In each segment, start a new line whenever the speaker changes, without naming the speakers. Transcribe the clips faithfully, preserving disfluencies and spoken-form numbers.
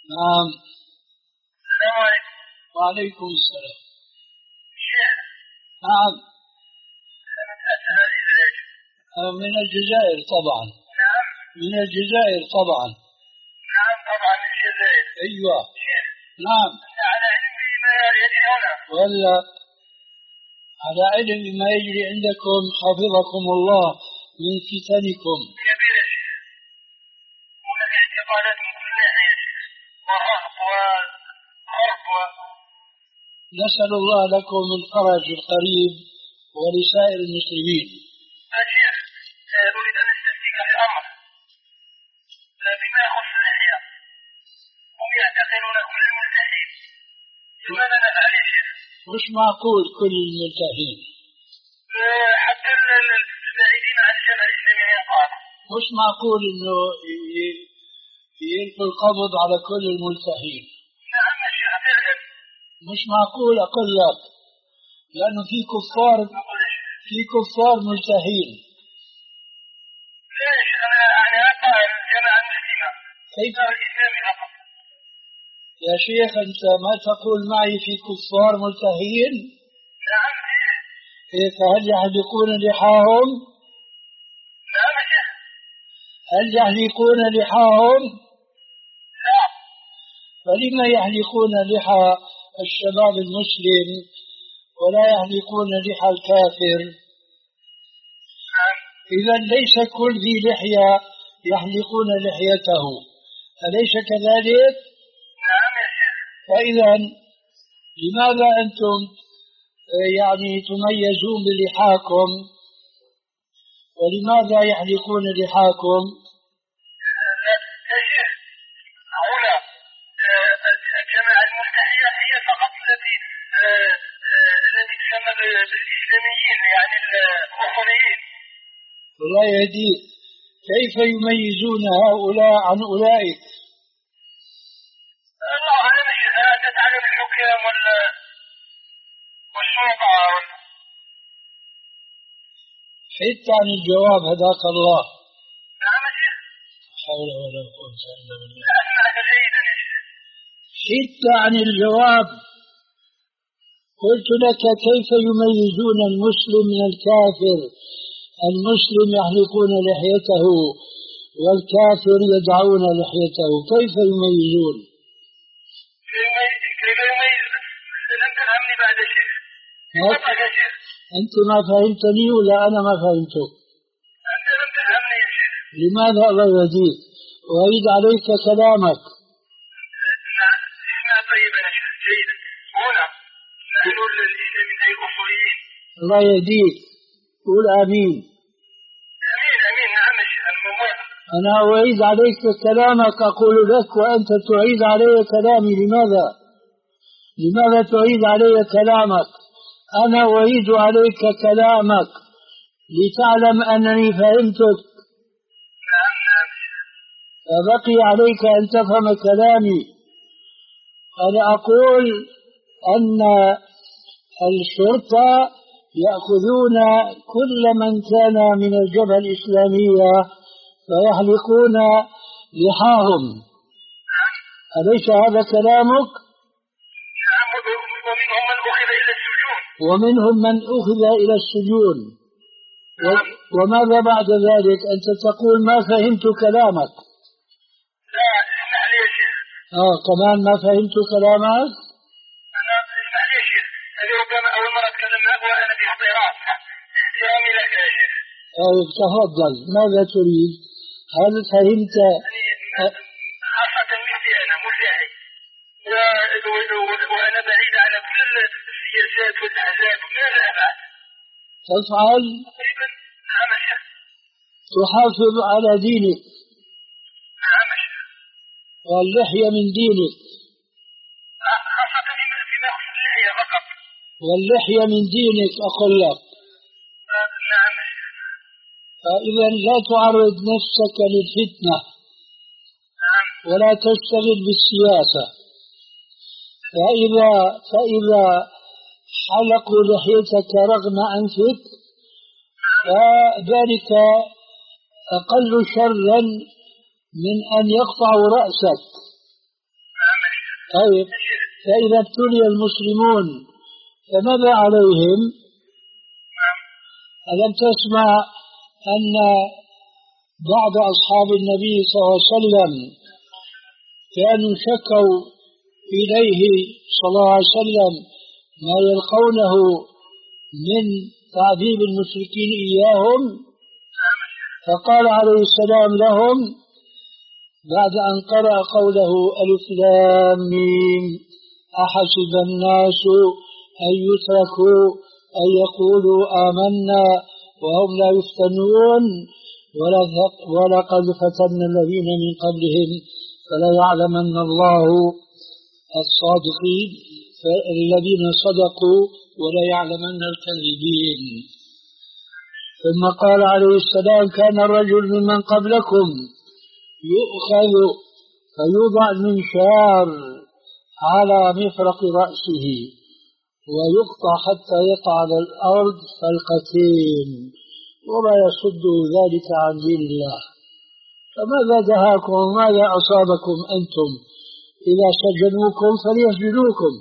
نعم.
السلام عليكم.
وعليكم السلام.
شيخ.
نعم.
من
من الجزائر طبعا.
نعم.
من الجزائر طبعا.
نعم طبعا من الجزائر.
أيوة.
شيخ.
نعم.
على علم بما يجري هنا.
ولا على علم بما يجري عندكم حفظكم الله من فتنكم.
كبيرة شيخ. هناك اعتقادات من كل ناحية ورهب وخرب.
نسأل الله لكم الفرج القريب ولسائر المسلمين.
شيخ أريد أن أستفتيك في أمر بما يخص اللحية. هم يعتقلون كل الملتحين. لماذا نفعل يا شيخ؟
مش معقول كل الملتحين.
حتى البعيدين عن الجامعة الإسلامية قال.
مش معقول إنه يلقوا القبض على كل الملتحين.
نعم يا شيخ فعلا.
مش معقول أقول لك، لأنه في كفار في كفار ملتحين.
ليش أنا أنا أقرأ الجامعة المسلمة
كيف
الإسلامي فقط.
يا شيخ أنت ما تقول معي في كفار ملتحين؟
نعم.
إيه فهل يحلقون لحاهم؟
نعم يا شيخ.
هل يحلقون لحاهم؟
لا.
فلما يحلقون لحى الشباب المسلم ولا يحلقون لحى الكافر؟ إذا ليس كل ذي لحية يحلقون لحيته، أليس كذلك؟
نعم يا شيخ.
فإذا لماذا أنتم يعني تميزون بلحاكم ولماذا يحلقون لحاكم؟
يا شيخ هنا الجماعة الملتحية هي فقط التي التي تسمى بالإسلاميين يعني الأخرين.
الله يهديك، كيف يميزون هؤلاء عن أولئك؟
الله أعلم يا شيخ. أنت تعلم الحكام والشرطة.
حدت عن الجواب هداك الله.
نعم يا شيخ.
حول ولا قوة إلا بالله.
أسمعك جيدا يا شيخ.
حدت عن الجواب. قلت لك كيف يميزون المسلم من الكافر؟ المسلم يحلقون لحيته والكافر يدعون لحيته، كيف يميزون؟
كيف يميز؟ لم تفهمني بعد شيء.
أنت ما فهمتني ولا أنا ما فهمتك؟
أنت لم تفهمني يا شيخ.
لماذا الله يهديك؟ أعيد عليك كلامك.
اسمع طيب يا شيخ جيدا. هنا نحن الإسلاميين أي الأصوليين.
الله يهديك، قول آمين.
آمين آمين. نعم يا شيخ الموافق.
أنا أعيد عليك كلامك أقول لك وأنت تعيد علي كلامي. لماذا؟ لماذا تعيد علي كلامك؟ أنا أعيد عليك كلامك لتعلم أنني فهمتك.
نعم نعم.
فبقي عليك أن تفهم كلامي. أنا أقول أن الشرطة يأخذون كل من كان من الجبهة الإسلامية فيحلقون لحاهم. أليس هذا كلامك؟
نعم. ومنهم من أخذ إلى السجون.
ومنهم من أخذ إلى السجون.
نعم.
وماذا بعد ذلك؟ أنت تقول ما فهمت كلامك.
لا اسمح لي يا شيخ.
آه كمان ما فهمت كلامك.
أنا اسمح لي يا شيخ. هذه ربما أول مرة أتكلم معك وأنا باحترام احترامي لك يا شيخ.
طيب تفضل، ماذا تريد؟ هل فهمت؟
خاصة مثلي أنا ملتحي وأنا بعيد على كل السياسات والأحزاب. ماذا أفعل؟
تفعل؟
نعم يا شيخ.
تحافظ على دينك.
نعم يا شيخ.
واللحية من دينك.
خاصة فيما يخص اللحية فقط.
واللحية من دينك أقول لك.
نعم يا شيخ.
فإذا لا تعرض نفسك للفتنة ولا تشتغل بالسياسة. فإذا فإذا حلقوا لحيتك رغم أنفك فذلك أقل شرا من أن يقطعوا رأسك. طيب، فإذا ابتلي المسلمون فماذا عليهم؟ ألم تسمع أن بعض أصحاب النبي صلى الله عليه وسلم كانوا شكوا إليه صلى الله عليه وسلم ما يلقونه من تعذيب المشركين إياهم، فقال عليه السلام لهم بعد أن قرأ قوله ألف لام ميم أحسب الناس أن يتركوا أن يقولوا آمنا وهم لا يفتنون ولقد فتنا الذين من قبلهم فلا يعلمن الله الصادقين الذين صدقوا ولا يعلمن الكاذبين. ثم قال عليه السلام كان الرجل ممن قبلكم يؤخذ فيوضع المنشار على مفرق رأسه ويقطع حتى يقع على الأرض فلقتين وما يصد ذلك عن دين الله. فماذا دهاكم وماذا أصابكم أنتم؟ إذا سجنوكم فليسجنوكم.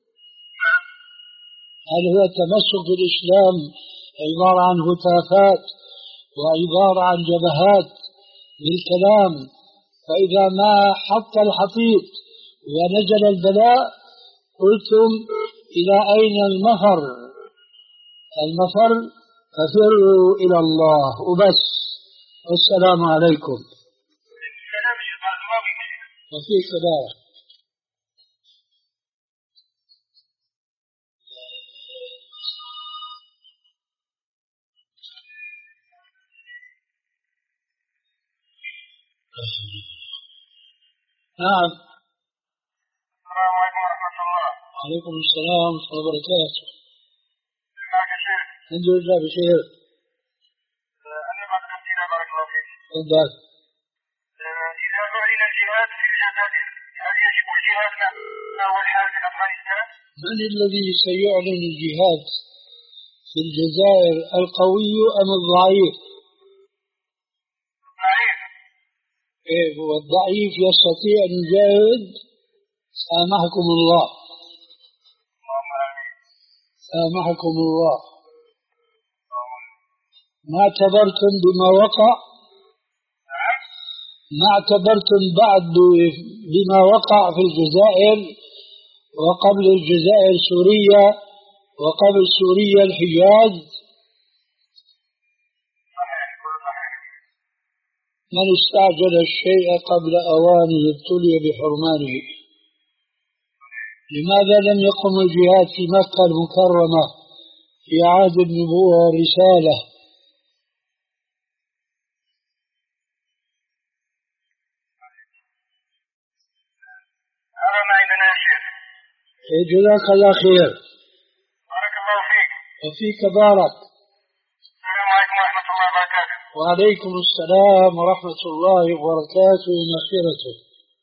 هل هو التمسك بالإسلام عبارة عن هتافات وعبارة عن جبهات بالكلام؟ فإذا ما حط الحطيط ونزل البلاء قلتم إلى أين المفر؟ المفر ففروا إلى الله وبس. والسلام عليكم. وفيك بارك. نعم.
السلام عليكم ورحمة الله.
عليكم السلام ورحمة الله وبركاته.
معك شيخ.
الحمد لله بخير.
أنا بعد الأسئلة بارك الله فيك.
تفضل.
إذا أعلن الجهاد في الجزائر هل يجب الجهاد مع أول حال في أفغانستان؟
من الذي سيعلن الجهاد في الجزائر، القوي أم الضعيف؟
الضعيف.
إيه، هو الضعيف يستطيع أن يجاهد. سامحكم الله. سامحكم الله. ما اعتبرتم بما وقع؟ ما اعتبرتم بعد بما وقع في الجزائر وقبل الجزائر سوريا وقبل سوريا الحجاز؟ من استعجل الشيء قبل أوانه ابتلي بحرمانه. لماذا لم يقم الجهاد في مكة المكرمة في عهد النبوة والرسالة؟
هذا ما عندنا يا شيخ.
جزاك الله خير.
بارك الله فيك.
وفيك بارك.
السلام عليكم ورحمة الله وبركاته.
وعليكم السلام ورحمة الله وبركاته ومغفرته.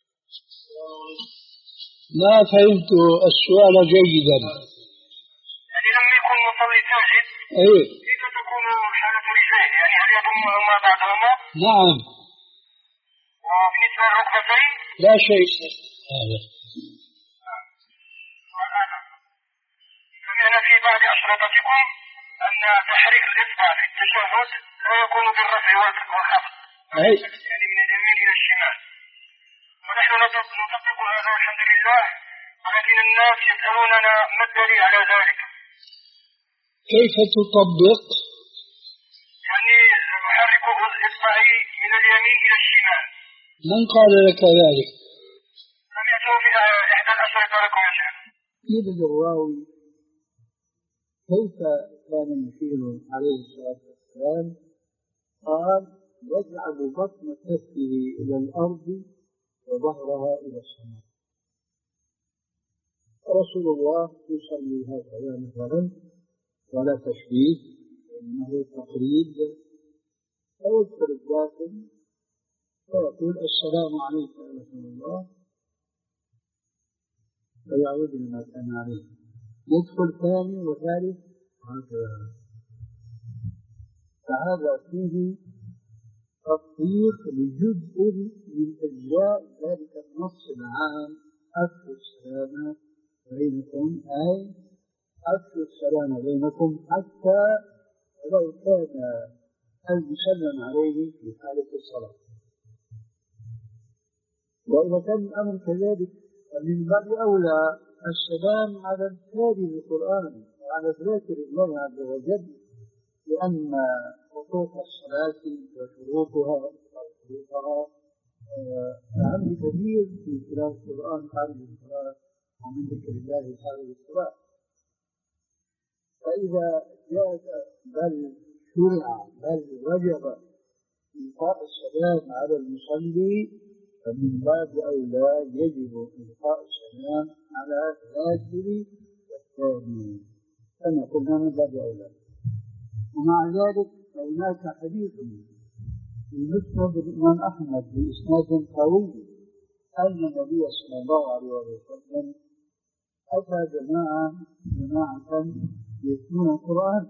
ما فهمت السؤال جيدا.
يعني لما يكون مصلي ساجد
ايه،
كيف تكون حالة رجليه؟ يعني هل يضمهما بعدهما؟
نعم.
وبالنسبة للركبتين؟
لا شيء. هذا
سمعنا في بعض أشرطتكم أن تحريك الإصبع في التشهد لا يكون بالرفع والخفض، يعني من اليمين إلى الشمال، ونحن نطبق هذا والحمد لله، ولكن الناس يسألوننا ما الدليل على ذلك؟
كيف تطبق؟
يعني أحرك إصبعي من اليمين إلى الشمال.
من قال لك ذلك؟
سمعته في إحدى الأشرطة لكم يا شيخ.
يبدو الراوي كيف كان المشير عليه الصلاة والسلام قال يجعل بطن كفه إلى الأرض وظهرها إلى السماء. رسول الله يصلي هكذا مثلا ولا تشبيه، إنه تقريب، فيذكر الداخل ويقول السلام عليك يا رسول الله ويعود لما كان عليه، يدخل ثاني وثالث هكذا. فهذا فيه تطبيق لجزء من أجزاء ذلك النص العام أفضل السلام
السلام بينكم حتى ولو كان المسلم عليه في حالة الصلاة. وإذا كان الأمر كذلك فمن باب أولى السلام على التالي بالقرآن وعلى ذكر الله عز وجل، لأن حقوق الصلاة وشروطها وشروطها أهم كثير في خلال القرآن خارج الصلاة ومن ذكر الله خارج الصلاة. فإذا جاء بل شرع بل وجب إلقاء السلام على المصلي فمن باب أولى يجب إلقاء السلام على الذاكر والتالي كما قلنا من باب أولى. ومع ذلك هناك حديث في مسند الإمام أحمد بإسناد قوي أن النبي صلى الله عليه وسلم أتى جماعة جماعة يتلون القرآن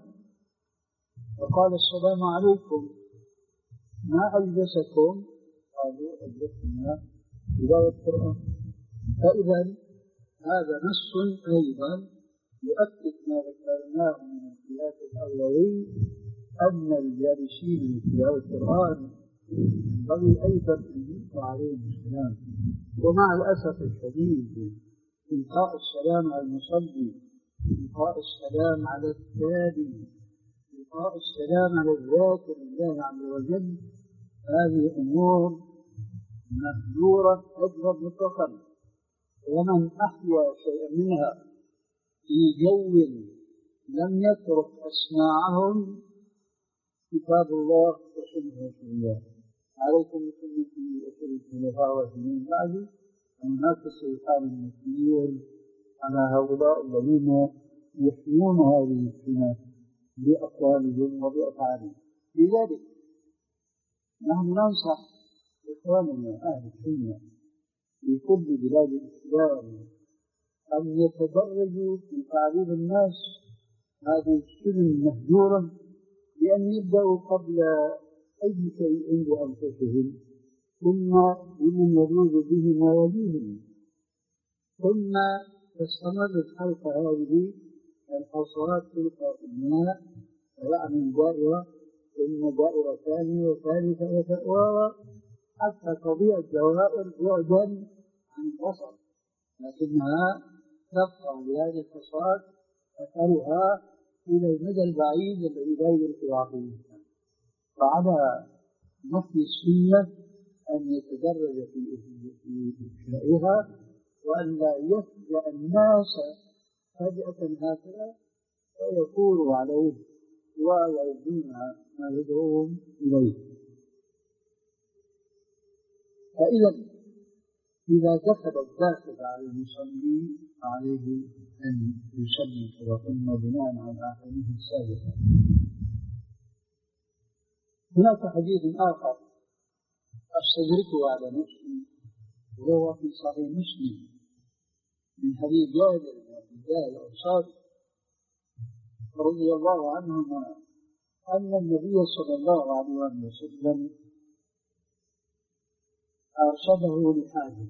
فقال السلام عليكم ما ألبسكم؟ قالوا ألبسنا تلاوة القرآن. فإذا هذا نص أيضا يؤكد ما ذكرناه من الخلاف الأولوي أن الجالسين لتلاوة القرآن ينبغي أيضا أن يلقى عليهم السلام. ومع الأسف الشديد إلقاء السلام على المصلي، إلقاء السلام على التالي، إلقاء السلام على الذاكر لله عز وجل، هذه أمور مهجورة أجرا مطلقا. ومن أحيا شيئا منها في جو لم يترك أسماعهم كتاب الله وسنة رسول الله عليكم بسنتي وسنة الخلفاء من بعدي وهناك الشيطان المسير على هؤلاء الذين يحيون هذه السنة بأقوالهم وبأفعالهم. لذلك نحن ننصح إخواننا أهل السنة في كل بلاد الإسلام أن يتدرجوا في تعليم الناس هذه السنن المهجورة، بأن يبدأوا قبل أي شيء بأنفسهم ثم بمن يجوز به ما يليهم، ثم تستمر الحلقة هذه الحصرات تلقى في الماء ويعمل دائرة ثم دائرة ثانية وثالثة وثالثة حتى تضيع الدوائر بعدا عن البصر، لكنها تبقى بهذه الحصرات أثرها إلى المدى البعيد الذي لا يدرك عقل الإنسان. فعلى نفي السنة أن يتدرج في إفشائها وأن لا يفجأ الناس فجأة هكذا ويقولوا عليه ويردون ما يدعوهم إليه. فإذا إذا دخل الداخل على المصلي عليه أن يصلي كما قلنا بناء على أحاديث السابقة. هناك حديث آخر أستدركه على نفسي وهو في صحيح مسلم من حديث جابر بن عبد الله الأنصاري رضي الله عنهما أن النبي صلى الله عليه وسلم أرشده لحاجه،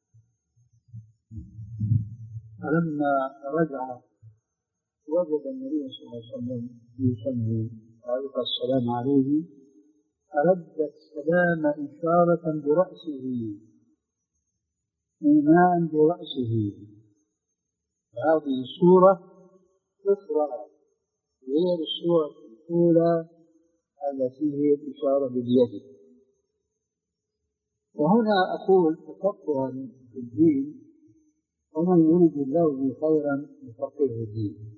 فلما رجع وجد النبي صلى الله عليه وسلم يصلي وألقى السلام عليه فرد السلام إشارة برأسه إيماء برأسه. هذه صورة أخرى غير الصورة الأولى التي هي الإشارة باليد. وهنا أقول تفقها في الدين ومن يريد الله به خيرا يفقهه في الدين.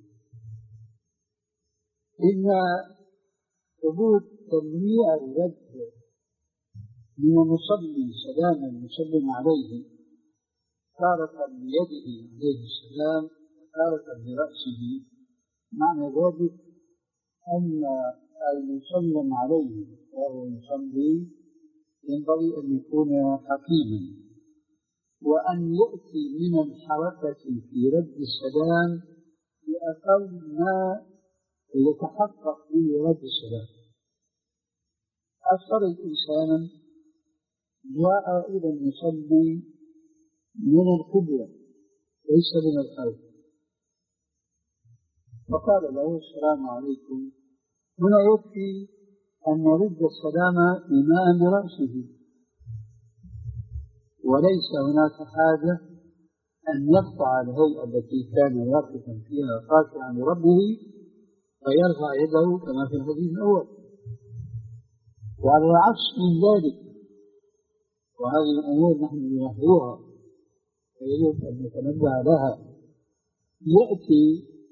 إن ثبوت تنويع الرد من المصلي سلام المسلم عليه تارة بيده عليه السلام وتارة برأسه، معنى ذلك أن المسلم عليه وهو يصلي ينبغي أن يكون حكيما وأن يأتي من الحركة في رد السلام بأقل ما يتحقق به رد السلام. أفترض إنسانا جاء إلى المصلي من القبلة ليس من الخلف، فقال له السلام عليكم. هنا يكفي أن يرد السلام إيماء برأسه، وليس هناك حاجة أن يقطع الهيئة التي كان واقفا فيها خاشعا لربه فيرفع يده كما في الحديث الأول. وعلى العكس من ذلك، وهذه الأمور نحن نلاحظها ويجب أن نتنبه لها، يأتي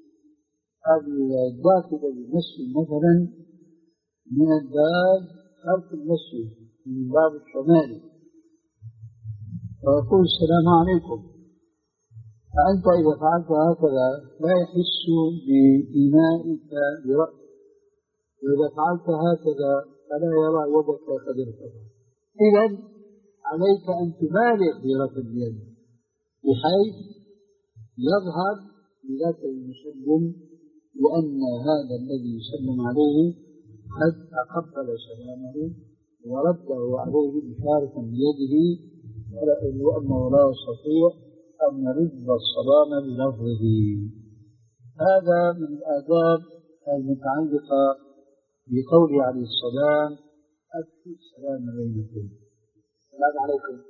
الداخل المسجد مثلا من الباب خلف المسجد من باب الشمالي فيقول السلام عليكم، فأنت إذا فعلت هكذا لا يحس بإيمائك برأسك، وإذا فعلت هكذا فلا يرى يدك قد ارتفعت. إذا عليك أن تبالغ في رفع اليد بحيث يظهر لذاك المسلم لأن هذا الذي يسلم عليه قد تقبل سلامه ورده عليه بشارة بيده، وأنه لا يستطيع أن يرد السلام بلفظه. هذا من الآداب المتعلقة بقوله عليه السلام: أكفوا السلام بينكم. السلام عليكم.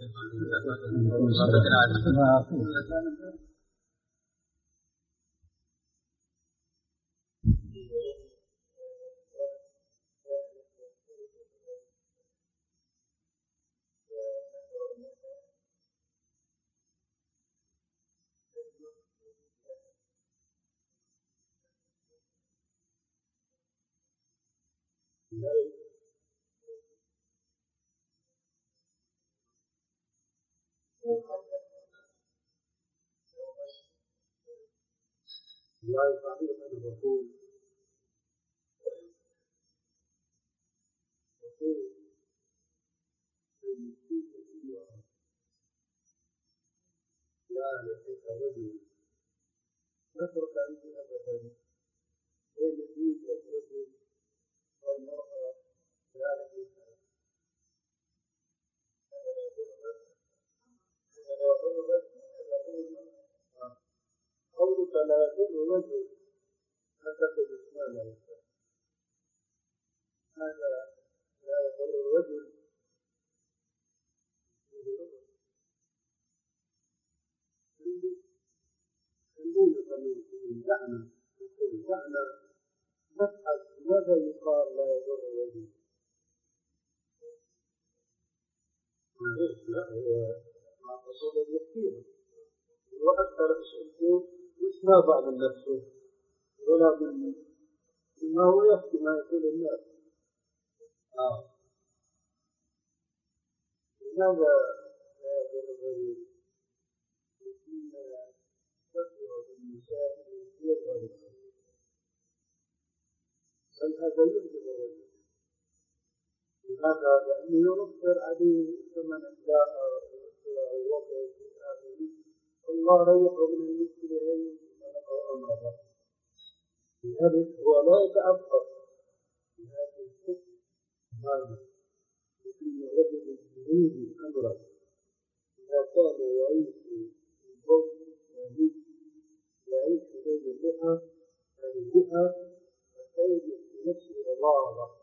لا يستطيع أن يقول لا ليس رجل نترك أنت أبدا بين الدين والرجل والمرأة لا ليس قولك لا يضر الرجل أعتقد إسماعيل هذا لا يضر الرجل معنى معنى نبحث ماذا يقال لا يضر الرجل. لا هو ما قصد يكفيه وأكثر أسئلته مش ما بعد نفسه ولا من ما هو يحكي ما يقول الناس. آه. لماذا لا يضر الرجل؟ النساء يظهر بل هذا يجب الرجل. لماذا؟ لأنه ينصر عليه ثمن الداء والوضع في الآخرين. الله ريحه من المشكلة أو أمره، لذلك هو لا يتأثر بهذه الحكم هذا. لكن الرجل يريد أمره إذا كان يعيش في البيت يعيش يعيش بين اللحى والجهة فسيجد في نفسه غضاضة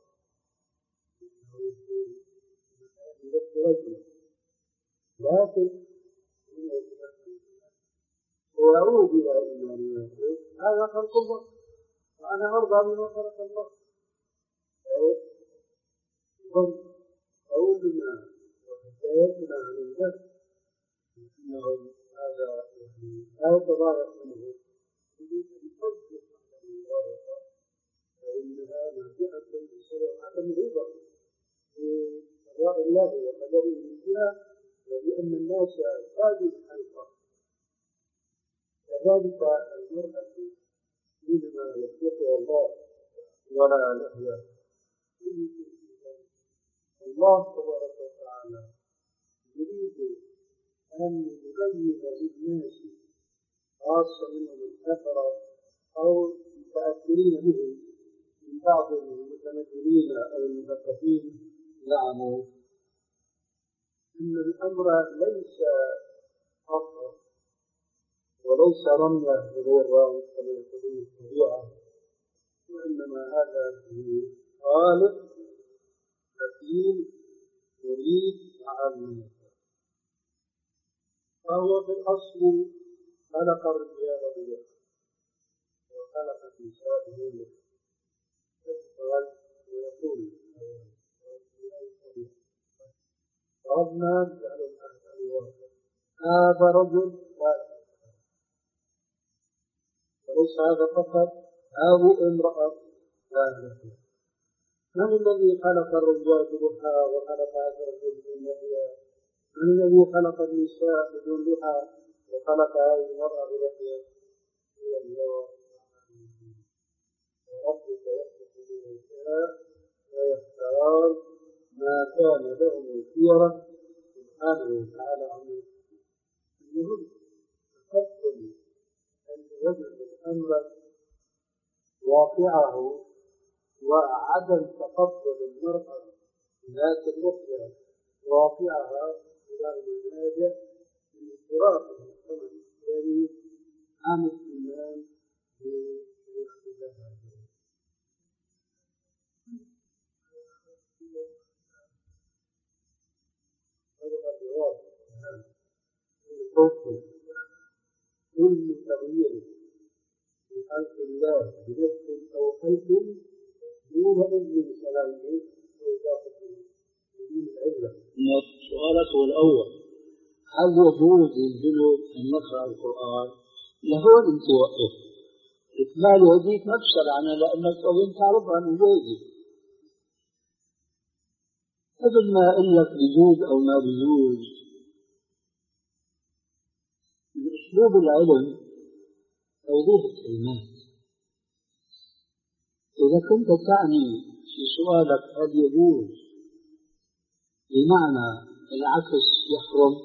بنفس رجله، لكن ويعود إلى إيمانه هذا خلق الله وأنا أرضى بما خلق الله. قولنا وحكايتنا عن النفس أنه هذا لا يتضايق منه فإنها نافعة بسبب عدم الرضا بقضاء الله وقدره فيها، ولأن الناس هذه الحلقة. كذلك المرأة حينما يخلقها الله ولا لهو الله تبارك وتعالى يريد أن يبين للناس خاصة منهم الكفرة أو المتأثرين به من بعض المتمدنين أو المثقفين زعموا أن الأمر ليس فقط وليس ليس رميا بغير راوي كما يقولون الطبيعة، وإنما هذا خالق حكيم يريد عامة. فهو في الأصل خلق الرجال بيده وخلق النساء بيده، ويقول ربنا جعل الأهل هذا رجل وليس هذا فقط، هذه امرأة لا. من الذي خلق الرجال بضحى وخلق هذا الرجل بدون لحية؟ من الذي خلق النساء بدون لحى وخلق هذه المرأة بلحية؟ هو الله. وربك يخلق ما يشاء ويختار ما كان له الخيرة سبحانه وتعالى عنه. المهم تقبل أن الرجل الأمر واقعه وعدم تقبل المرأة ذات اللحية واقعها إلى المناجة من اضطراب المجتمع الإسلامي عن الإيمان بالاختلاف. هذا الجواب كل تغيير في خلق الله بنفس أو خلق دون إذن سلامه وإضافة بدون العلة.
سؤالك هو الأول، هل يجوز للجنود أن يقرأ القرآن؟ لهون أنت وقف إكمال هديك ما تسأل عنها لأنك أظن تعرفها من جيدة. قبل ما أقول لك بيجوز أو ما بيجوز، من أسلوب العلم توضيح الكلمات. إذا كنت تعني في سؤالك هل يجوز بمعنى العكس يحرم،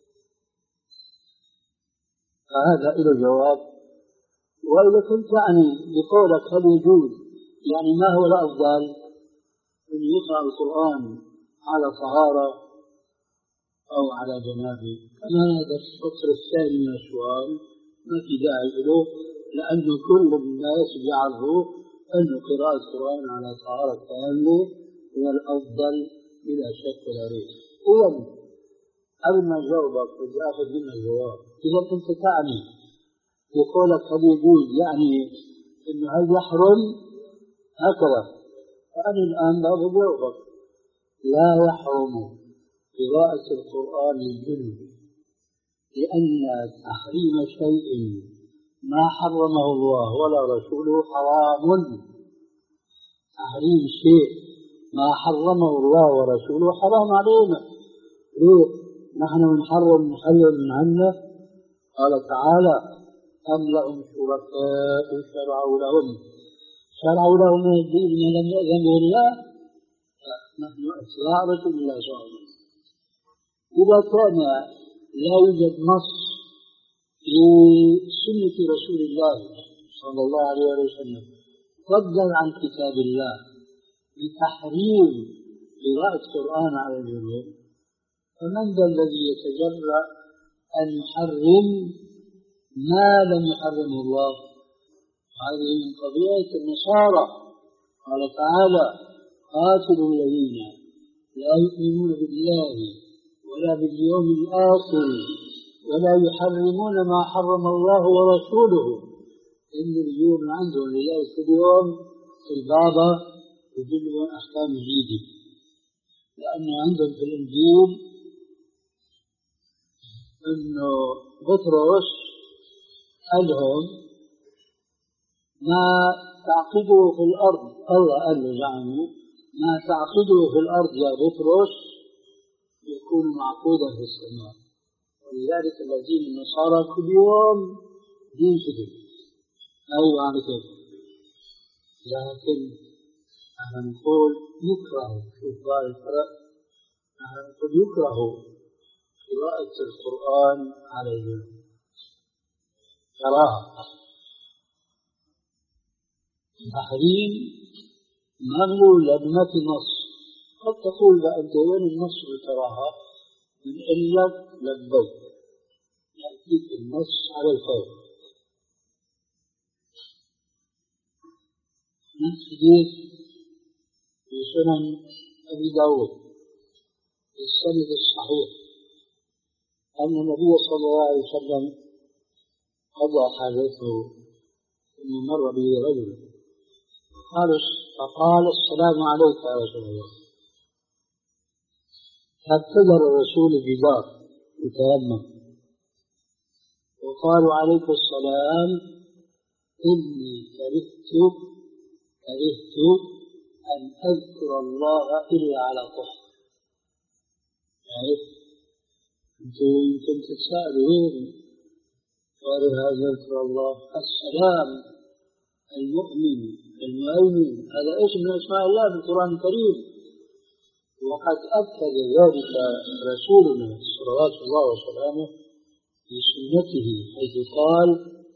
فهذا له جواب. وإذا كنت تعني بقولك هل يجوز يعني ما هو الأفضل أن يقرأ القرآن على طهارة أو على جنابه، كما هذا السطر الثاني من السؤال ما في داعي له، لأنه كل الناس يعرفوا أن قراءة القرآن على طهارة كاملة هو الأفضل بلا شك ولا ريب. إذن قبل ما أجاوبك بدي آخذ منك جواب. إذا كنت تعني بقولك هل يجوز يعني إنه هل يحرم هكذا، فأنا الآن بأخذ جوابك. لا يحرم قراءة القرآن للجنود، لأن تحريم شيء ما حرمه الله ولا رسوله حرام. تحريم شيء ما حرمه الله ورسوله حرام علينا. ليه؟ نحن نحرم نحلل من عنا. قال تعالى أم لهم شركاء شرعوا لهم شرعوا لهم من الدين ما لم يأذن به الله. نحن أتباع رسول الله صلى الله عليه وسلم. إذا كان لا يوجد نص في سنة رسول الله صلى الله عليه وسلم فضلا عن كتاب الله بتحريم قراءة القرآن على الجنود، فمن ذا الذي يتجرأ أن يحرم ما لم يحرمه الله؟ هذه من طبيعة النصارى. قال تعالى قاتلوا الذين لا يؤمنون بالله ولا باليوم الآخر ولا يحرمون ما حرم الله ورسوله. إن اليوم عندهم ليلة اليوم في البابا يجلبون أحكام جديدة، لأنه عندهم في الإنجيل أنه بطرس قال لهم ما تعقده في الأرض، الله قال له زعموا ما تعقده في الأرض يا بطرس يكون معقودا في السماء. ولذلك الذين النصارى كل يوم دين جديد. أيوة عن كده، لكن نحن نقول يكره شوف بقى الفرق، نحن نقول يكره قراءة القرآن على الجنوب كراهة. تحريم ممنوع لما في نص. قد تقول بأنت وين النص بالكراهة؟ من إلك لبيك يأتيك النص على الفور.
من حديث في سنن أبي داود بالسند الصحيح أن النبي صلى الله عليه وسلم قضى حاجته ثم مر به رجل قال فقال السلام عليك يا رسول الله. فابتدر الرسول الجدار يتيمم وقالوا عليك السلام إني كرهت كرهت أن أذكر الله إلا على طهر. يعني أنتم يمكن تتساءلوا قال هذا ذكر الله السلام المؤمن المؤمن هذا اسم من أسماء الله في القرآن الكريم، وقد أكد ذلك رسولنا صلوات الله وسلامه في سنته حيث قال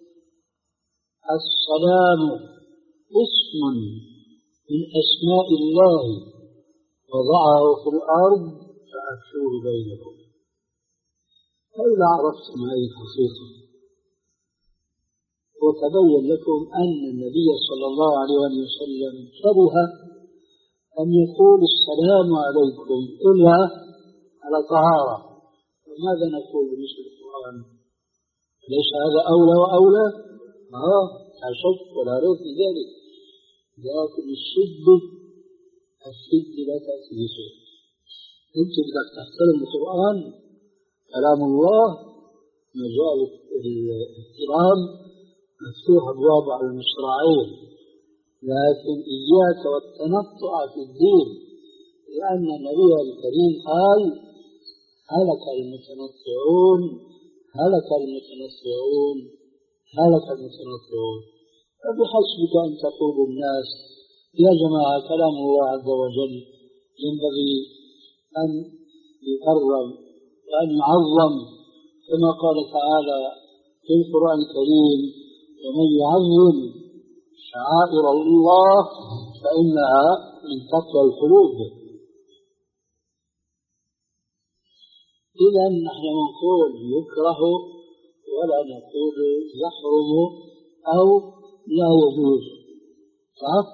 السلام اسم من أسماء الله وضعه في الأرض فأفشوه بينكم. فإذا عرفتم هذه الحقيقة وتبين لكم أن النبي صلى الله عليه وسلم كره أن يقول السلام عليكم إلا على طهارة، فماذا نقول بمثل القرآن؟ ليس هذا أولى وأولى؟ آه لا شك ولا ريب في ذلك، لكن الشدة الشدة لا تأتي بشيء. أنت بدك تحترم القرآن كلام الله مجال الاحترام مفتوح أبواب على المشرعين، لكن إياك والتنطع في الدين، لأن النبي الكريم قال هلك المتنطعون هلك المتنطعون هلك المتنطعون. فبحسبك أن تقول الناس يا جماعة كلام الله عز وجل ينبغي أن يكرم وأن يعظم كما قال تعالى في القرآن الكريم ومن يعظم شعائر الله فإنها من تقوى القلوب. إذا نحن نقول يكره ولا نقول يحرم أو لا يجوز، صح؟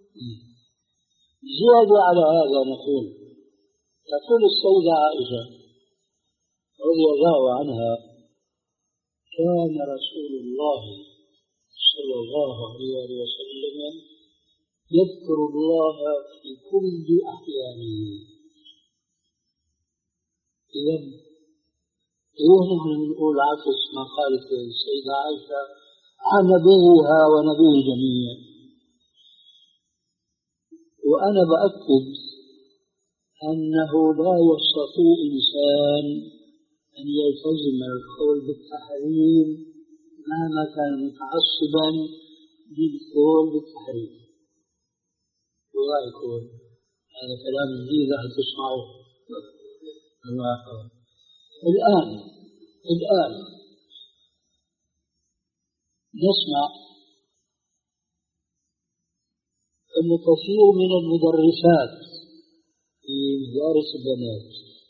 زيادة على هذا نقول تقول السيدة عائشة رضي الله عنها كان رسول الله صلى الله عليه وسلم يذكر الله في كل أحيانه. إذا إيه نحن نقول عكس ما قالت السيدة عائشة عن نبيها ونبيه جميعا. وأنا بأكد أنه لا يستطيع إنسان أن يلتزم القول بالتحريم مهما كان متعصبا بالقول بالتحريم. ولا يكون هذا كلام جديد راح تسمعه. الآن الآن نسمع أن كثير من المدرسات في مدارس البنات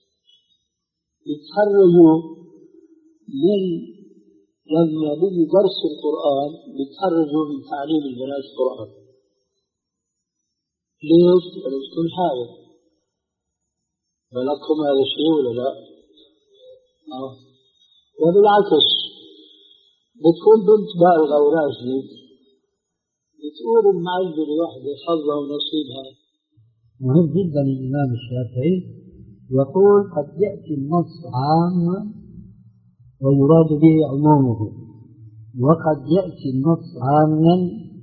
يتخرجوا من لما بيجي درس القرآن بيتخرجوا من تعليم البنات القرآن. ليش؟ ليش كل حاجة ولكم هذا الشيء ولا لا؟ آه. وبالعكس بتكون بنت بالغة وراشدة بتقول المعلم الواحدة حظها ونصيبها. مهم جدا الإمام الشافعي يقول قد يأتي النص عاما ويراد به عمومه، وقد يأتي النص عاما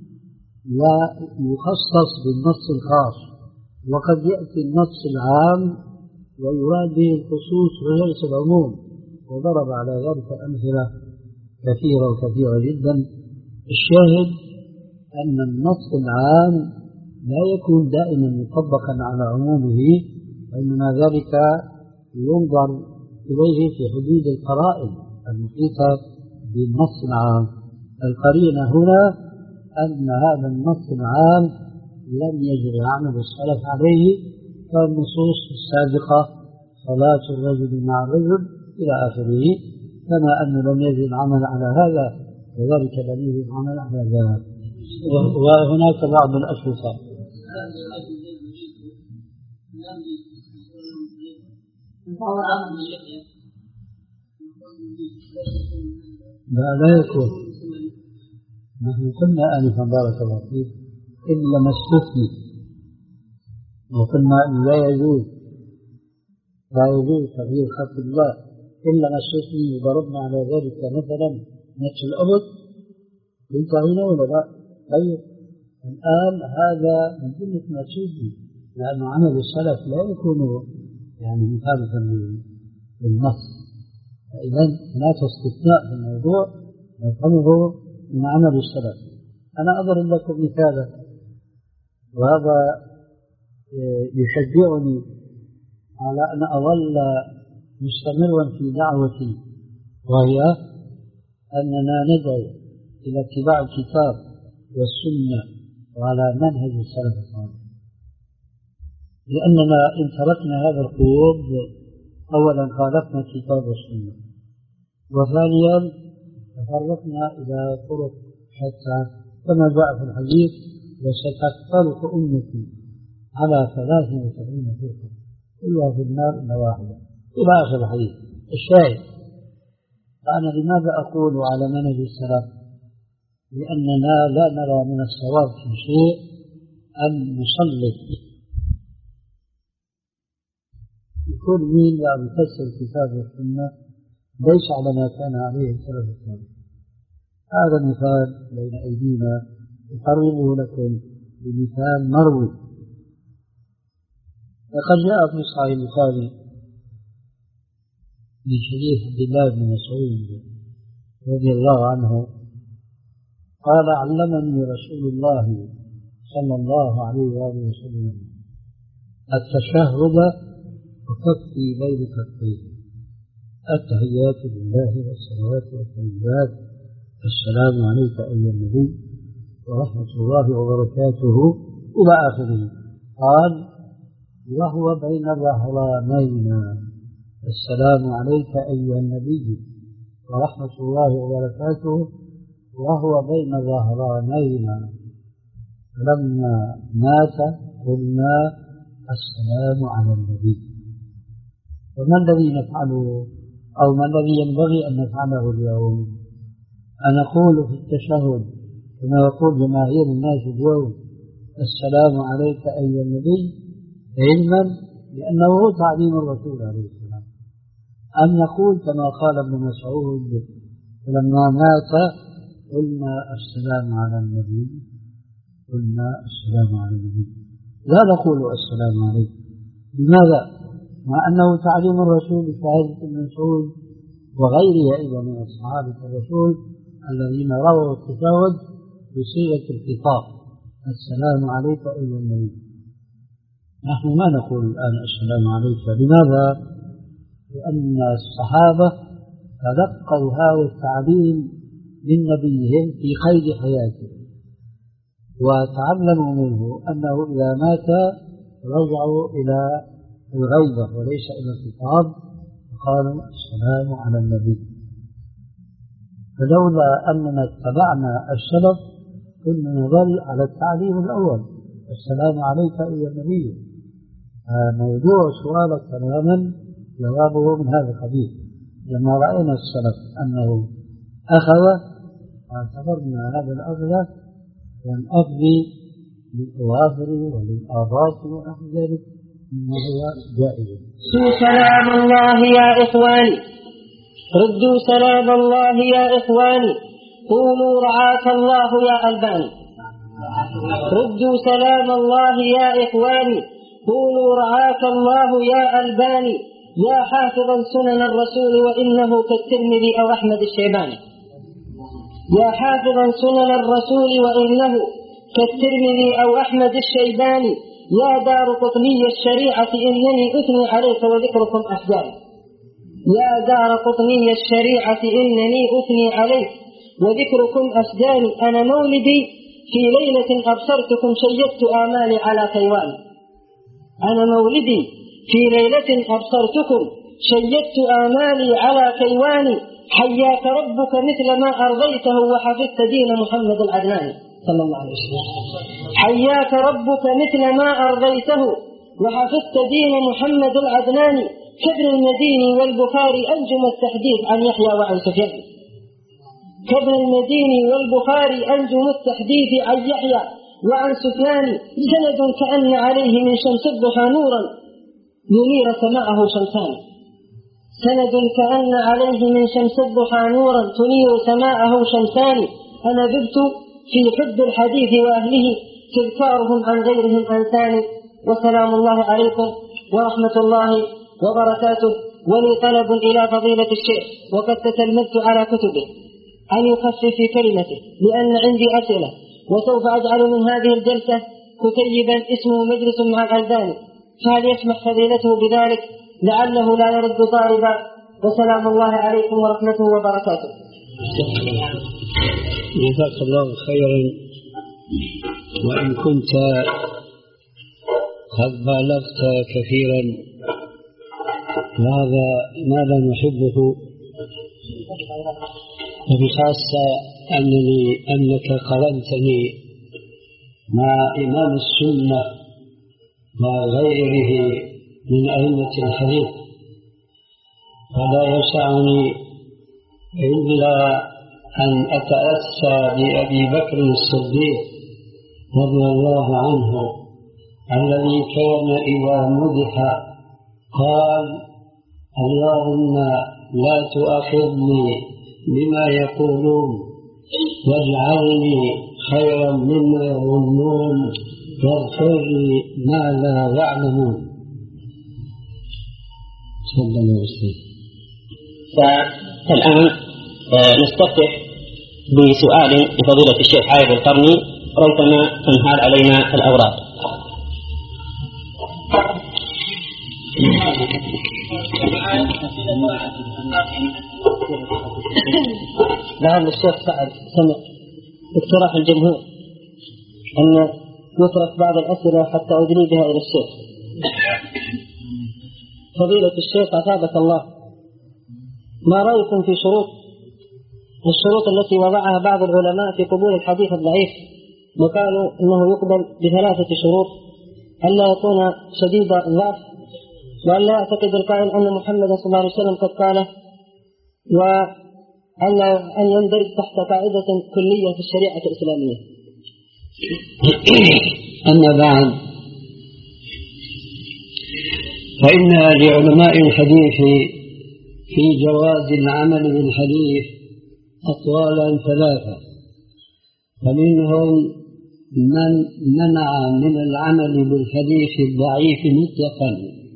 ويخصص بالنص الخاص، وقد يأتي النص العام ويراد به الخصوص وليس العموم. وضرب على ذلك أمثلة كثيرة وكثيرة جدا. الشاهد أن النص العام لا يكون دائما مطبقا على عمومه، وإنما ذلك ينظر إليه في حدود القرائن المحيطة بالنص العام. القرينة هنا أن هذا النص العام لم يجري عمل السلف عليه كالنصوص السابقة صلاة الرجل مع الرجل إلى آخره، كما أنه لم يجري العمل على هذا كذلك لم يجري العمل على ذلك.
وهناك بعض الأشرطة. لا لا يكون. نحن قلنا آنفا بارك الله فيك إلا ما استثني، وقلنا لا يجوز لا يجوز تغيير خط الله إلا ما استثني، وضربنا على ذلك مثلا نفس الأبد ينتهينا ولا لا؟ طيب الآن هذا من جملة ما استثني، لأن عمل السلف لا يكون يعني مخالفا للنص، فإذا هناك استثناء في الموضوع نفهمه من عمل السلف. أنا أضرب لكم مثالا، وهذا يشجعني على أن أظل مستمرا في دعوتي، وهي أننا ندعو إلى اتباع الكتاب والسنة وعلى منهج السلف الصالح، لأننا إن تركنا هذا القيود أولا خالفنا الكتاب والسنة، وثانيا تفرقنا إلى طرق شتى كما جاء في الحديث: وستفترق أمتي على ثلاث وسبعين فرقة كلها في النار إلا واحدة، إلى آخر الحديث. الشاهد، فأنا لماذا أقول على منهج السلف؟ لأننا لا نرى من الصواب في شيء أن نسلط كل مين لا يفسر الكتاب والسنة ليس على ما كان عليه السلف الصالح. هذا مثال بين أيدينا أقربه لكم بمثال مروي. لقد جاء في صحيح البخاري من حديث عبد الله بن مسعود رضي الله عنه قال: علمني رسول الله صلى الله عليه وآله وسلم التشهد وكفي بين كفيه، التحيات لله والصلوات والطيبات، السلام عليك أيها النبي ورحمة الله وبركاته، إلى آخره. قال: وهو بين ظهرانين، السلام عليك أيها النبي ورحمة الله وبركاته، وهو بين ظهرانين. فلما مات قلنا: السلام على النبي. وما الذي نفعله أو ما الذي ينبغي أن نفعله اليوم؟ أن نقول في التشهد كما يقول جماهير الناس اليوم: السلام عليك أيها النبي، علما لأنه تعليم الرسول عليه السلام. أن نقول كما قال ابن مسعود: لما مات قلنا السلام على النبي، قلنا السلام على النبي، لا نقول السلام عليك. لماذا؟ مع أنه تعليم الرسول كهذا ابن مسعود وغيره أيضا من أصحاب الرسول الذين رووا التشهد بصيغة الخطاب: السلام عليك أيها النبي. نحن ما نقول الآن السلام عليك. لماذا؟ لأن الصحابة تلقوا هذا التعليم من نبيهم في قيد حياته، وتعلموا منه أنه إذا مات رجعوا إلى الغيبة وليس إلى الخطاب، فقالوا السلام على النبي. فلولا أننا اتبعنا السلف كنا نظل على التعليم الأول: السلام عليك أيها النبي. موضوع سؤالك تماما جوابه من هذا الحديث. لما رأينا السلف أنه أخذ واعتبرنا هذا الأخذ والأخذ للأواخر وللآباط ونحو ذلك مما هو جائز.
سلام الله يا إخواني، ردوا سلام الله يا إخواني، قولوا رعاك الله يا ألباني. ردوا سلام الله يا إخواني، قولوا رعاك الله يا ألباني، يا حافظا سنن الرسول وإنه كالترمذي أو أحمد الشيباني. يا حافظا سنن الرسول وإنه كالترمذي أو أحمد الشيباني، يا دار قطني الشريعة إنني أثني عليك وذكركم أحزاني. يا دار قطني الشريعة إنني أثني عليك وذكركم أسداني. أنا مولدي في ليلة أبصرتكم شيدت آمالي على كيواني. أنا مولدي في ليلة أبصرتكم شيدت آمالي على كيواني. حياك ربك مثل ما أرضيته وحفظت دين محمد العدناني. صلى الله عليه وسلم. حياك ربك مثل ما أرضيته وحفظت دين محمد العدناني كابن المديني والبخاري أنجم التحديث عن يحيى وعن سفيان. كابن المديني والبخاري أنجم التحديث عن يحيى وعن سفيان سند كأن عليه من شمس الضحى نورا ينير سماءه شمسان. سند كأن عليه من شمس الضحى نورا تنير سماءه شمسان. أنا ذبت في حب الحديث وأهله تذكارهم عن غيرهم أنسان. وسلام الله عليكم ورحمة الله وبركاته. ولي طلب إلى فضيلة الشيخ وقد تتلمذت على كتبه أن يخفف في كلمته لأن عندي أسئلة، وسوف أجعل من هذه الجلسة كتيبا اسمه مجلس مع الألباني، فهل يسمح فضيلته بذلك لعله لا يرد طالبا؟ وسلام الله عليكم ورحمته وبركاته.
جزاك الله خيرا. وإن كنت قد بالغت كثيرا وهذا ما لا نحبه، وبخاصة أنني أنك قرنتني مع إمام السنة وغيره من أئمة الحديث، فلا يسعني إلا أن أتأسى بأبي بكر الصديق رضي الله عنه الذي كان إذا مدح قال: اللهم لا تؤاخذني بما يقولون واجعلني خيرا مما يظنون واغفر لي ما لا يعلمون. تفضل يا أستاذ.
فالآن نستفتح بسؤال لفضيلة الشيخ عايد القرني ريثما تنهال علينا الأوراق. لعل الشيخ سعد سمع اقتراح الجمهور أن يترك بعض الأسئلة حتى أدلي بها إلى الشيخ. فضيلة الشيخ أثابك الله، ما رأيكم في شروط الشروط التي وضعها بعض العلماء في قبول الحديث الضعيف؟ وقالوا إنه يقبل بثلاثة شروط: ألا يكون شديد الضعف، وأن لا يعتقد القائل أن محمد صلى الله عليه وسلم قد قاله، وأن أن يندرج تحت قاعدة كلية في الشريعة الإسلامية.
أما بعد، فإن لعلماء الحديث في جواز العمل بالحديث أقوالا ثلاثة، فمنهم من منع من العمل بالحديث الضعيف مطلقا،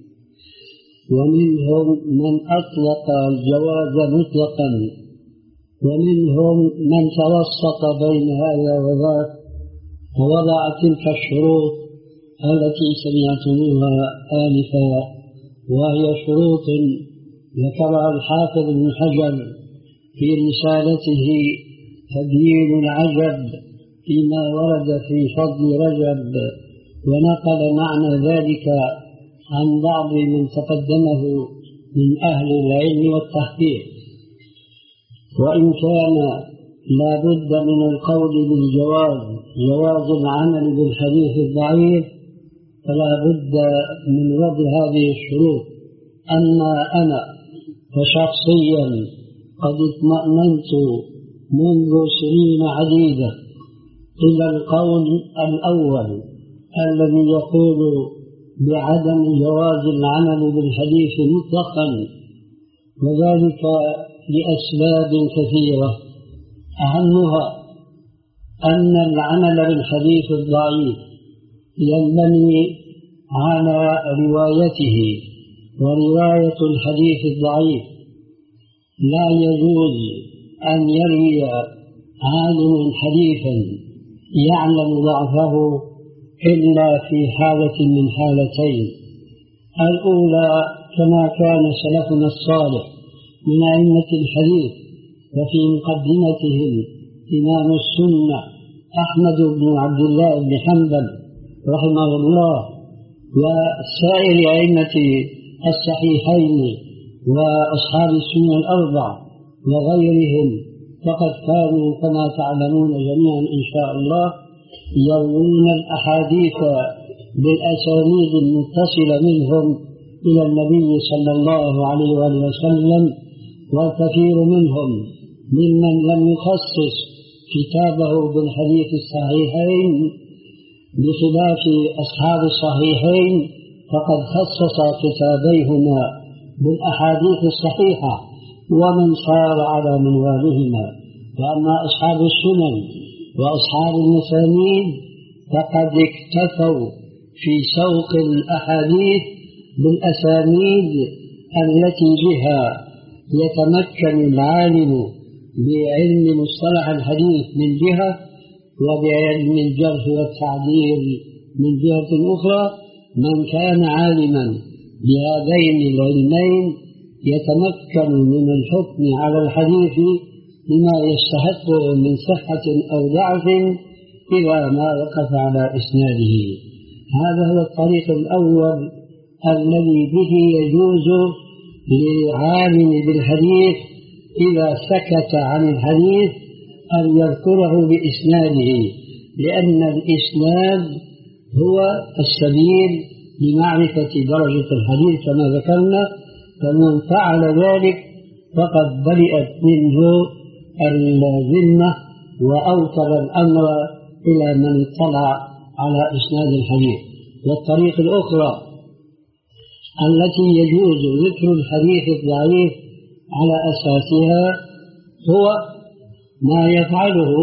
ومنهم من أطلق الجواز مطلقا، ومنهم من توسط بين هذا وذاك ووضع تلك الشروط التي سمعتموها آنفا، وهي شروط ذكرها الحافظ ابن حجر في رسالته تبيين العجب فيما ورد في فضل رجب، ونقل معنى ذلك عن بعض من تقدمه من أهل العلم والتحقيق. وإن كان لا بد من القول بالجواز جواز العمل بالحديث الضعيف، فلا بد من وضع هذه الشروط. أما أنا فشخصيا قد اطمأننت منذ سنين عديدة إلى القول الأول الذي يقول بعدم جواز العمل بالحديث مطلقا، وذلك لأسباب كثيرة، أهمها أن العمل بالحديث الضعيف ينبني على روايته، ورواية الحديث الضعيف لا يجوز أن يروي عالم حديثا يعلم ضعفه إلا في حالة من حالتين: الأولى كما كان سلفنا الصالح من أئمة الحديث، وفي مقدمتهم إمام السنة أحمد بن عبد الله بن حنبل رحمه الله، وسائر أئمة الصحيحين وأصحاب السنة الأربع وغيرهم
فقد كانوا كما تعلمون جميعا إن شاء الله يروون الأحاديث بالأسانيد المتصلة منهم إلى النبي صلى الله عليه وآله وسلم، والكثير منهم ممن لم يخصص كتابه بالحديث الصحيحين بخلاف أصحاب الصحيحين فقد خصص كتابيهما بالأحاديث الصحيحة ومن صار على منوالهما. وأما أصحاب السنن وأصحاب المسانيد فقد اكتفوا في سوق الأحاديث بالأسانيد التي بها يتمكن العالم بعلم مصطلح الحديث من جهة، وبعلم الجرح والتعديل من جهة أخرى. من كان عالما بهذين العلمين يتمكن من الحكم على الحديث بما يستحقه من صحة أو ضعف إذا ما وقف على إسناده. هذا هو الطريق الأول الذي به يجوز للعالم بالحديث إذا سكت عن الحديث أن يذكره بإسناده، لأن الإسناد هو السبيل لمعرفة درجة الحديث كما ذكرنا. فمن فعل ذلك فقد برئت منه الذمة وأوصل الأمر إلى من اطلع على إسناد الحديث. والطريق الأخرى التي يجوز ذكر الحديث الضعيف على أساسها هو ما يفعله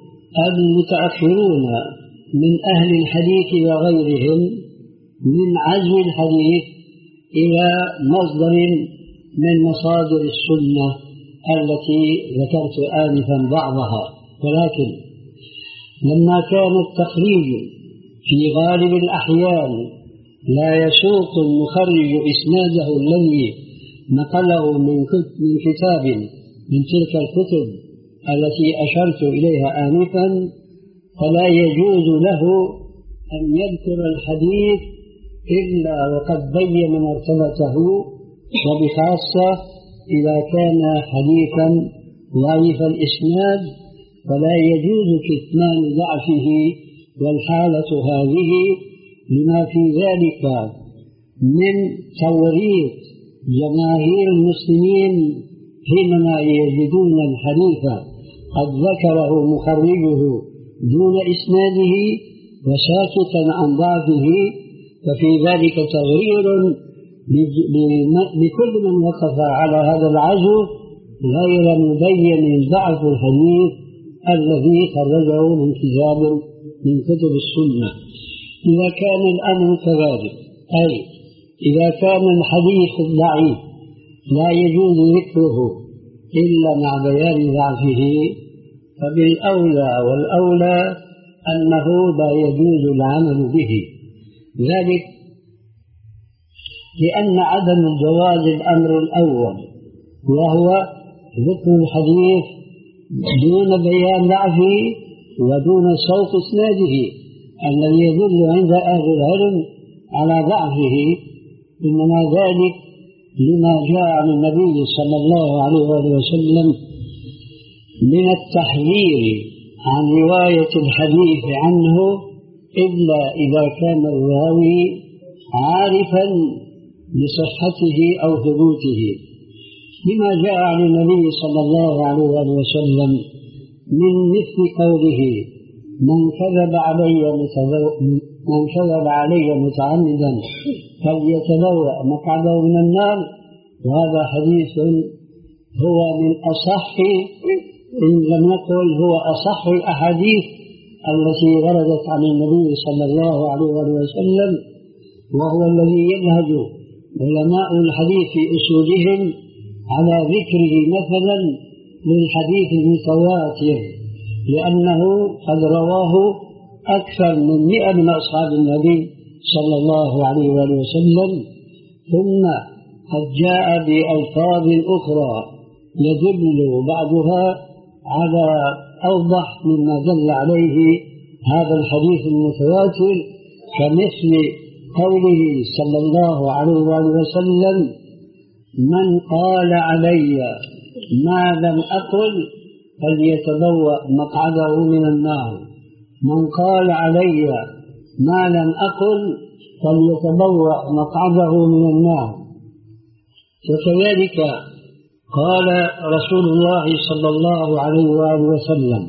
المتأخرون من أهل الحديث وغيرهم من عزو الحديث إلى مصدر من مصادر السنة التي ذكرت آنفا بعضها. ولكن لما كان التخريج في غالب الأحيان لا يسوق المخرج إسناده الذي نقله من كتاب من تلك الكتب التي أشرت إليها آنفا، فلا يجوز له أن يذكر الحديث إلا وقد بين مرتبته، وبخاصة إذا كان حديثا ضعيف الإسناد فلا يجوز كتمان ضعفه. والحالة هذه لما في ذلك من توريط جماهير المسلمين حينما يجدون الحديث قد ذكره مخرجه دون إسناده وساكتا عن ضعفه، ففي ذلك تغرير لكل من وقف على هذا العزو غير مبين ضعف الحديث الذي خرجه من كتاب من كتب السنة. إذا كان الأمر كذلك، أي إذا كان الحديث الضعيف لا يجوز ذكره إلا مع بيان ضعفه، فبالأولى والأولى أنه لا يجوز العمل به، ذلك لأن عدم جواز الأمر الأول وهو ذكر الحديث دون بيان ضعفه ودون سوق إسناده الذي يدل عند أهل العلم على ضعفه، إنما ذلك لما جاء عن النبي صلى الله عليه وسلم من التحذير عن رواية الحديث عنه إلا إذا كان الراوي عارفا بصحته أو ثبوته، لما جاء عن النبي صلى الله عليه وسلم من مثل قوله من كذب علي من كذب علي متعمدا فليتبوأ مقعده من النار. وهذا حديث هو من أصح، إن لم نقل هو أصح الأحاديث التي وردت عن النبي صلى الله عليه وسلم، وهو الذي ينهج علماء الحديث في أصولهم على ذكره مثلا للحديث المتواتر، لأنه قد رواه أكثر من مئة من أصحاب النبي صلى الله عليه وسلم، ثم قد جاء بألفاظ أخرى يدل بعضها على أوضح مما دل عليه هذا الحديث المتواتر، كمثل قوله صلى الله عليه وسلم من قال علي ما لم أقل فليتبوأ مقعده من النار، من قال علي ما لم أقل فليتبوأ مقعده من النار. وكذلك قال رسول الله صلى الله عليه وآله وسلم: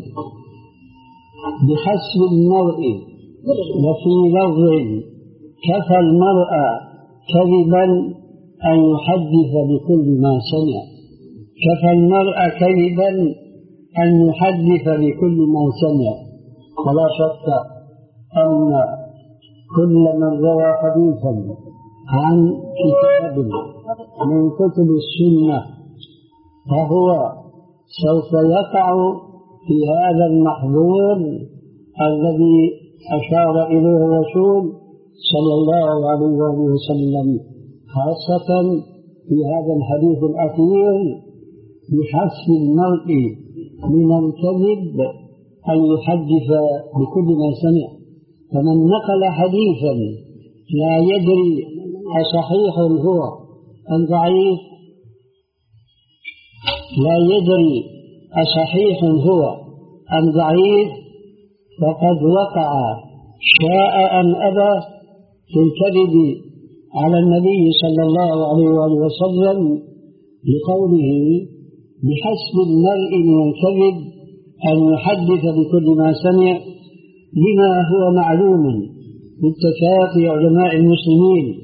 بحسب المرء، وفي لفظ: كفى المرء كذبا أن يحدث بكل ما سمع. كفى المرء كذبا أن يحدث بكل ما سمع. ولا شك أن كل من روى حديثا عن كتاب من كتب السنة فهو سوف يقع في هذا المحظور الذي أشار إليه الرسول صلى الله عليه وسلم، خاصة في هذا الحديث الأخير: بحسب المرء من الكذب أن يحدث بكل ما سمع. فمن نقل حديثا لا يدري أصحيح هو أم ضعيف، لا يدري أصحيح هو أم ضعيف، فقد وقع شاء أم أبى في الكذب على النبي صلى الله عليه وسلم، لقوله: بحسب المرء من الكذب أن يحدث بكل ما سمع، لما هو معلوم باتفاق علماء المسلمين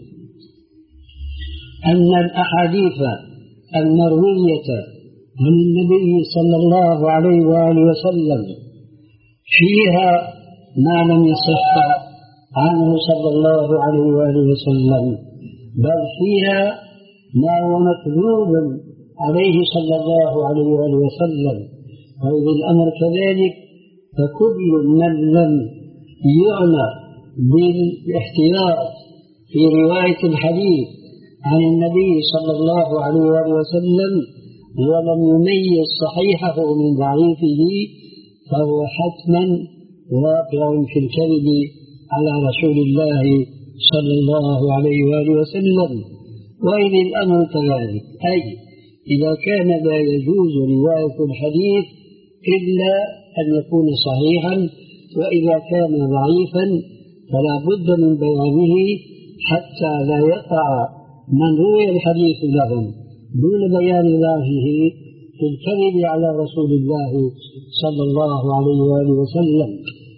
أن الأحاديث المروية عن النبي صلى الله عليه وآله وسلم فيها ما لم يصح عنه صلى الله عليه وآله وسلم، بل فيها ما هو مكذوب عليه صلى الله عليه وآله وسلم. وإذا الأمر كذلك فكل من لم يعنى بالاحتياط في رواية الحديث عن النبي صلى الله عليه وآله وسلم ولم يميز صحيحه من ضعيفه فهو حتما واقع في الكذب على رسول الله صلى الله عليه وآله وسلم. وإن الأمر كذلك، أي إذا كان لا يجوز رواية الحديث إلا أن يكون صحيحا، وإذا كان ضعيفا فلا بد من بيانه حتى لا يقع من روي الحديث لهم دون بيان ضعفه في الكذب على رسول الله صلى الله عليه وآله وسلم.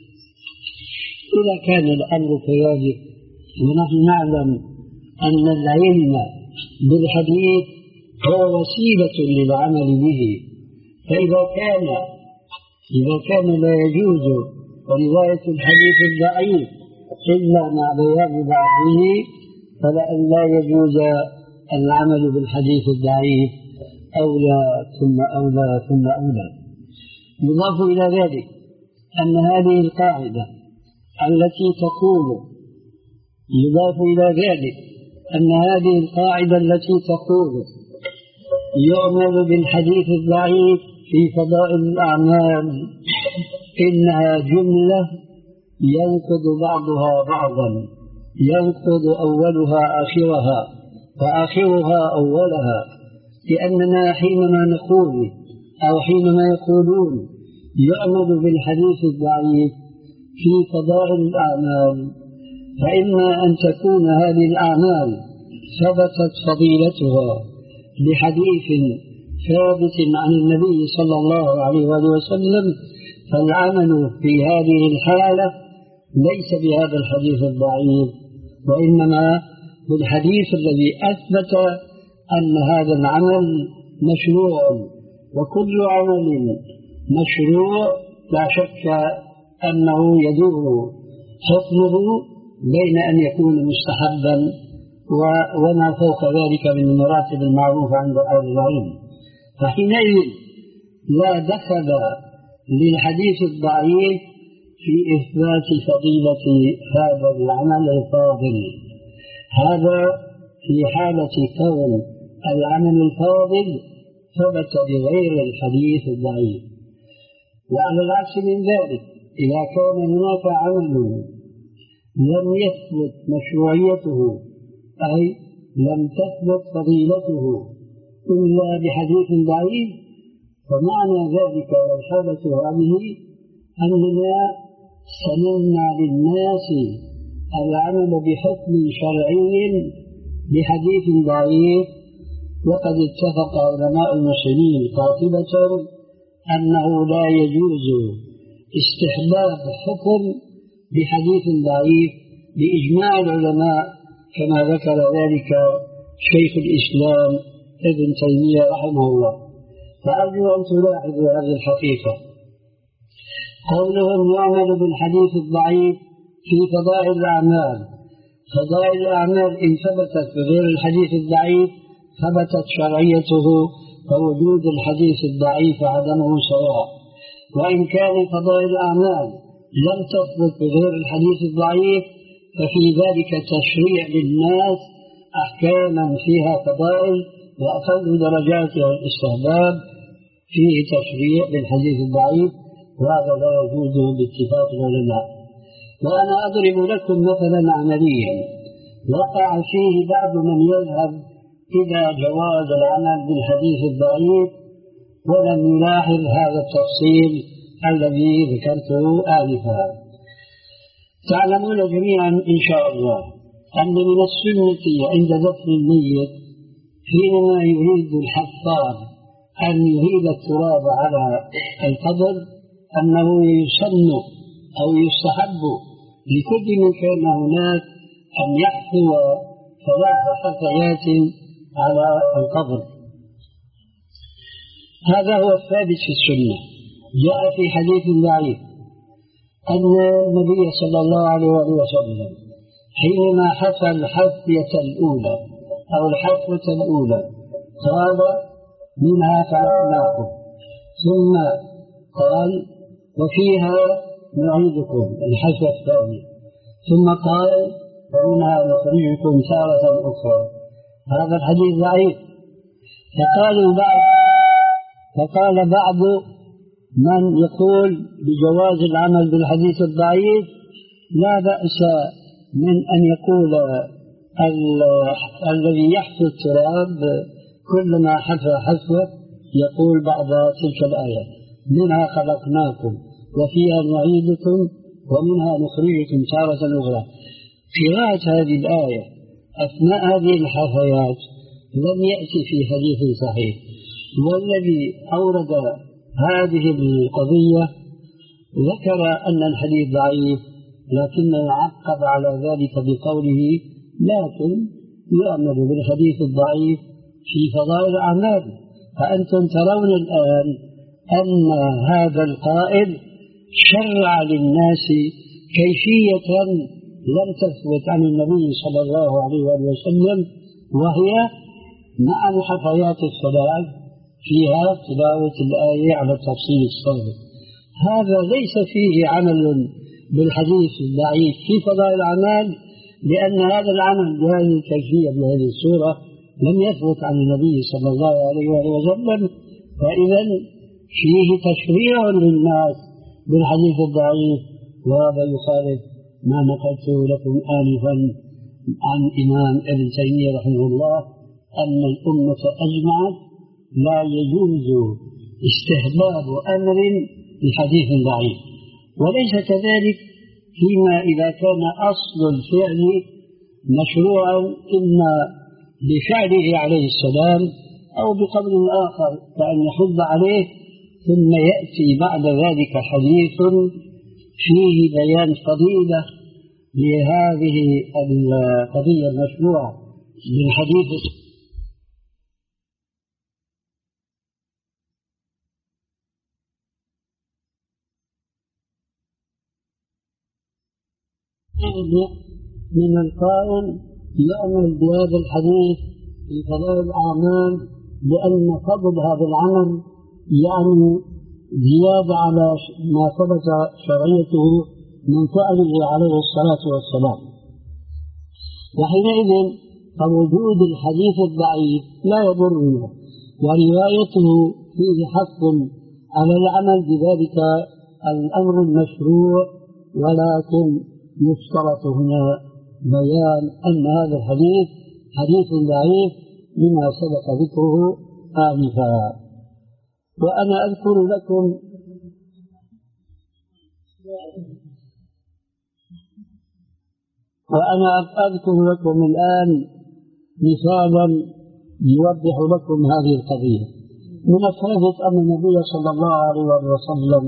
إذا كان الأمر كذلك، ونحن نعلم أن العلم بالحديث هو وسيلة للعمل به، فإذا كان إذا كان لا يجوز رواية الحديث الضعيف إلا مع بيان ضعفه، فلأن لا يجوز العمل بالحديث الضعيف أولى ثم أولى ثم أولى. يضاف إلى ذلك أن هذه القاعدة التي تقول يضاف إلى ذلك أن هذه القاعدة التي تقول يعمل بالحديث الضعيف في فضائل الأعمال إنها جملة ينقض بعضها بعضا، ينقض أولها آخرها وآخرها أولها، لأننا حينما نقول أو حينما يقولون يعمل بالحديث الضعيف في فضائل الأعمال، فإما أن تكون هذه الأعمال ثبتت فضيلتها بحديث ثابت عن النبي صلى الله عليه وسلم، فالعمل في هذه الحالة ليس بهذا الحديث الضعيف، وإنما بالحديث الذي أثبت أن هذا العمل مشروع. وكل عمل مشروع لا شك أنه يدور حكمه بين أن يكون مستحبا وما فوق ذلك من المراتب المعروفة عند أهل العلم، فحينئذ لا دخل للحديث الضعيف في إثبات فضيلة هذا العمل الفاضل. هذا في حالة كون العمل الفاضل ثبت بغير الحديث الضعيف. وعلى العكس من ذلك، إذا كان هناك عمل لم يثبت مشروعيته أي لم تثبت فضيلته إلا بحديث ضعيف، فمعنى ذلك والحالة هذه أننا سنمنع للناس العمل بحكم شرعي بحديث ضعيف، وقد اتفق علماء المسلمين قاطبة أنه لا يجوز استحباب حكم بحديث ضعيف بإجماع العلماء، كما ذكر ذلك شيخ الإسلام ابن تيمية رحمه الله. فأرجو أن تلاحظوا هذه الحقيقة. قولهم يعمل بالحديث الضعيف في فضائل الأعمال. فضائل الأعمال إن ثبتت بغير الحديث الضعيف ثبتت شرعيته، فوجود الحديث الضعيف وعدمه سواء. وإن كان فضائل الأعمال لم تثبت بغير الحديث الضعيف ففي ذلك تشريع للناس أحكاما فيها فضائل، وأقل درجاتها الاستحباب فيه تشريع بالحديث الضعيف، وهذا لا يجوز باتفاق العلماء. وأنا أضرب لكم مثلا عمليا وقع فيه بعض من يذهب إلى جواز العمل بالحديث الضعيف ولم يلاحظ هذا التفصيل الذي ذكرته آنفا. تعلمون جميعا إن شاء الله أن من السنة عند دفن الميت حينما يريد الحفار أن يهيل التراب على القبر أنه يسن أو يستحب لكل من كان هناك أن يحفو ثلاث حفيات على القبر. هذا هو الثابت في السنة. جاء في حديث ضعيف أن النبي صلى الله عليه وسلم حينما حفى الحفية الأولى أو الحفوة الأولى قال منها خلقناكم، ثم قال وفيها نعيدكم الحفوة الثانية، ثم قال ومنها نخرجكم تارة أخرى. هذا الحديث ضعيف. فقالوا بعض فقال بعض من يقول بجواز العمل بالحديث الضعيف لا بأس من أن يقول الذي يحفظ التراب كلما حفى حفوة يقول بعد تلك الآية منها خلقناكم وفيها نعيدكم ومنها نخرجكم تارة أخرى. قراءة هذه الآية أثناء هذه الحفيات لم يأتي في حديث صحيح، والذي أورد هذه القضية ذكر أن الحديث ضعيف، لكنه عقب على ذلك بقوله لكن يؤمل بالحديث الضعيف في فضائل الأعمال. فأنتم ترون الآن أن هذا القائل شرع للناس كيفية لم تثبت عن النبي صلى الله عليه وسلم، وهي مع الحفيات الثلاث فيها تلاوة الآية على التفصيل السابق. هذا ليس فيه عمل بالحديث الضعيف في فضائل الأعمال، لأن هذا العمل بهذه الكيفية بهذه الصورة لم يثبت عن النبي صلى الله عليه وسلم، فإذا فيه تشريع للناس بالحديث الضعيف. وهذا يخالف ما نقلته لكم آنفا عن إمام ابن تيمية رحمه الله أن الأمة أجمعت لا يجوز استحباب أمر بحديث ضعيف، وليس كذلك فيما إذا كان أصل الفعل مشروعا إما بفعله عليه السلام أو بقول آخر كأن يحض عليه، ثم يأتي بعد ذلك حديث فيه بيان فضيلة لهذه القضية المشروعة بالحديث. من القائل يعمل بهذا الحديث في فضائل الأعمال لأن فضل هذا العمل يعني زيادة على ما ثبت شرعيته من فعله عليه الصلاة والسلام. وحينئذ فوجود الحديث الضعيف لا يضرنا، وروايته فيه حث على العمل بذلك الأمر المشروع، ولكن يشترط هنا بيان أن هذا الحديث حديث ضعيف لما سبق ذكره آنفا. وأنا أذكر لكم وأنا أذكر لكم الآن مثالا يوضح لكم هذه القضية. من الثابت أن النبي صلى الله عليه وسلم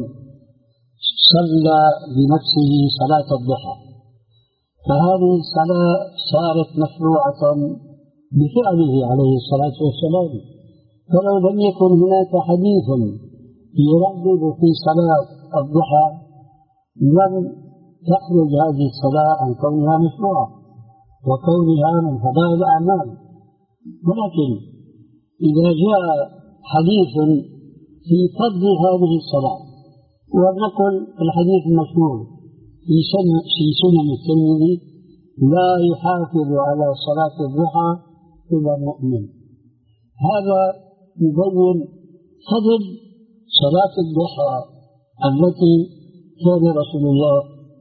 صلى بنفسه صلاة الضحى، فهذه الصلاة صارت مشروعة بفعله عليه الصلاة والسلام، فلو لم يكن هناك حديث يردد في صلاة الضحى لم تخرج هذه الصلاة عن كونها مشروعة وكونها من فضائل الأعمال. ولكن إذا جاء حديث في فضل هذه الصلاة، ولنقل الحديث المشهور في سنة في سنن الترمذي: لا يحافظ على صلاة الضحى إلا المؤمن. هذا يبين فضل صلاة الضحى التي كان رسول الله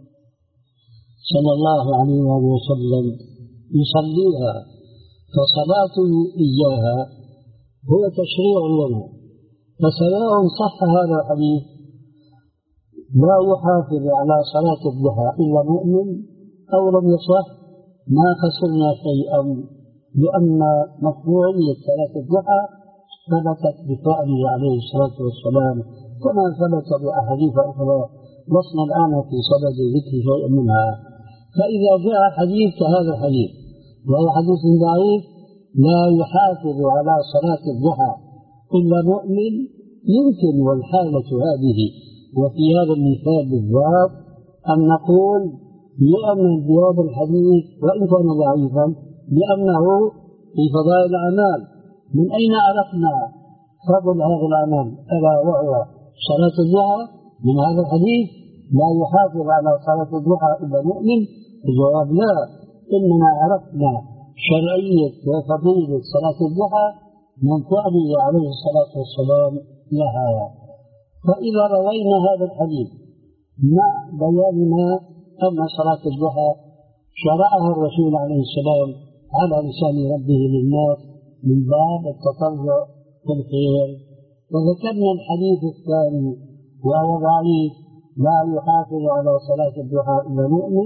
صلى الله عليه وسلم يصليها، فصلاته إياها هو تشريع لنا. فسواء صح هذا الحديث لا يحافظ على صلاة الضحى إلا مؤمن أو لم يصح، ما خسرنا شيئا، لأن مشروعية صلاة الضحى ثبتت بفعله عليه الصلاة والسلام كما ثبت بأحاديث أخرى لسنا الآن في صدد ذكر شيء منها. فإذا جاء حديث كهذا الحديث وهو حديث ضعيف: لا يحافظ على صلاة الضحى إلا مؤمن، يمكن والحالة هذه وفي هذا المثال بالذات أن نقول لأن بهذا الحديث وإن كان ضعيفا لأنه في فضائل الأعمال. من أين عرفنا فضل هذا العمل ألا وهو صلاة الضحى؟ من هذا الحديث: لا يحافظ على صلاة الضحى إلا مؤمن. الجواب: لا، إننا عرفنا شرعية وفضيلة صلاة الضحى من فعله عليه الصلاة والسلام لها. فإذا روينا هذا الحديث مع بياننا أن صلاة الضحى شرعها الرسول عليه السلام على لسان ربه للناس من باب التطوع في الخير، وذكرنا الحديث الثاني وهو ضعيف: لا يحافظ على صلاة الضحى إلا مؤمن،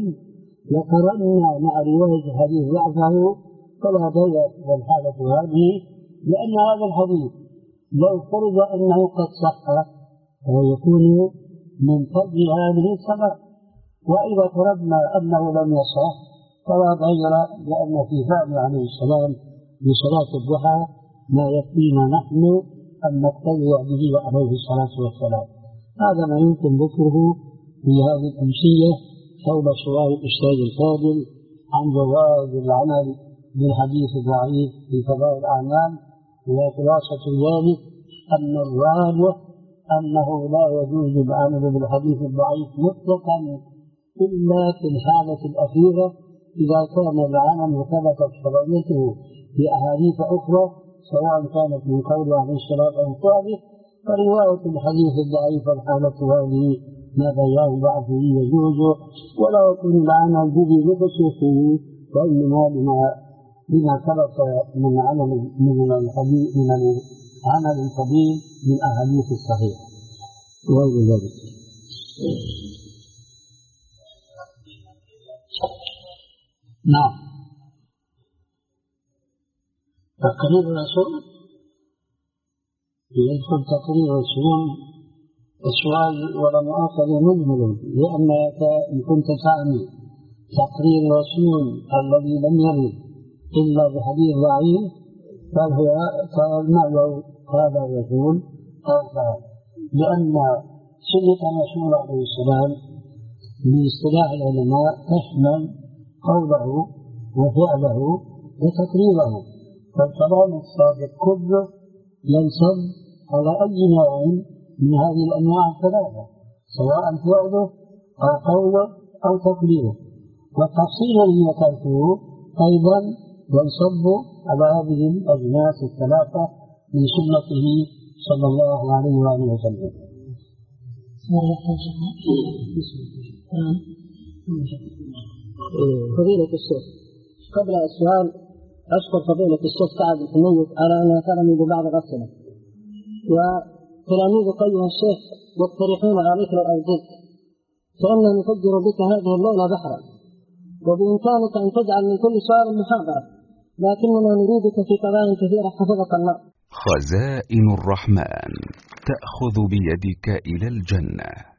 وقرأنا مع رواية الحديث ضعفه، فلا ضير والحالة هذه، لأن هذا الحديث لو فرض أنه قد صح فيكون من فضل هذه الصلاة، وإذا فرضنا أنه لم يصح فلا ضير، لأن في فعل عليه السلام بصلاة الضحى ما يكفينا نحن أن نتبع به عليه الصلاة والسلام. هذا ما يمكن ذكره في هذه الأمسية حول سؤال الأستاذ الفاضل عن جواز العمل بالحديث الضعيف في فضائل الأعمال. وخلاصة ذلك أن الراجح أنه لا يجوز العمل بالحديث الضعيف مطلقا إلا في الحالة الأخيرة، إذا كان العمل ثبتت شرعيته بأحاديث أخرى سواء كانت من قول عليه الصلاة أو فعله. فرواية الحديث الضعيف الحالة هذه ما بيان ضعفه يجوز، ولا يكون العمل به بخصوصه، وإنما بما بما ثبت من عمل من الحديث من العمل القديم من أحاديث الصحيح وغير ذلك. نعم. تقرير الرسول يدخل تقرير الرسول السؤال ولا مؤاخذ مجمل، لأنك إن كنت تعني تقرير الرسول الذي لم يرد إلا بحديث ضعيف فهو فالمعنى هذا الرسول أو لأن سنة الرسول عليه السلام باصطلاح العلماء تشمل قوله وفعله وتقريره، فالكلام الصادق كله ينصب على أي نوع من هذه الأنواع الثلاثة، سواء فعله أو قوله أو تقريره. والتفصيل الذي ذكرته أيضا ينصب على هذه الأجناس الثلاثة من سنته صلى الله عليه وآله وسلم.
فضيلة الشيخ، قبل السؤال أشكر فضيلة الشيخ سعد الحميد على أن أثرني ببعض الأسئلة، تلاميذك أيها الشيخ يقترحون عليك لو أوجدت فإننا نفجر بك هذه الليلة بحرا، وبإمكانك أن تجعل من كل سؤال محاضرة، لكننا نريدك في قضايا كثيرة حفظك الله.
خزائن الرحمن تأخذ بيدك إلى الجنة.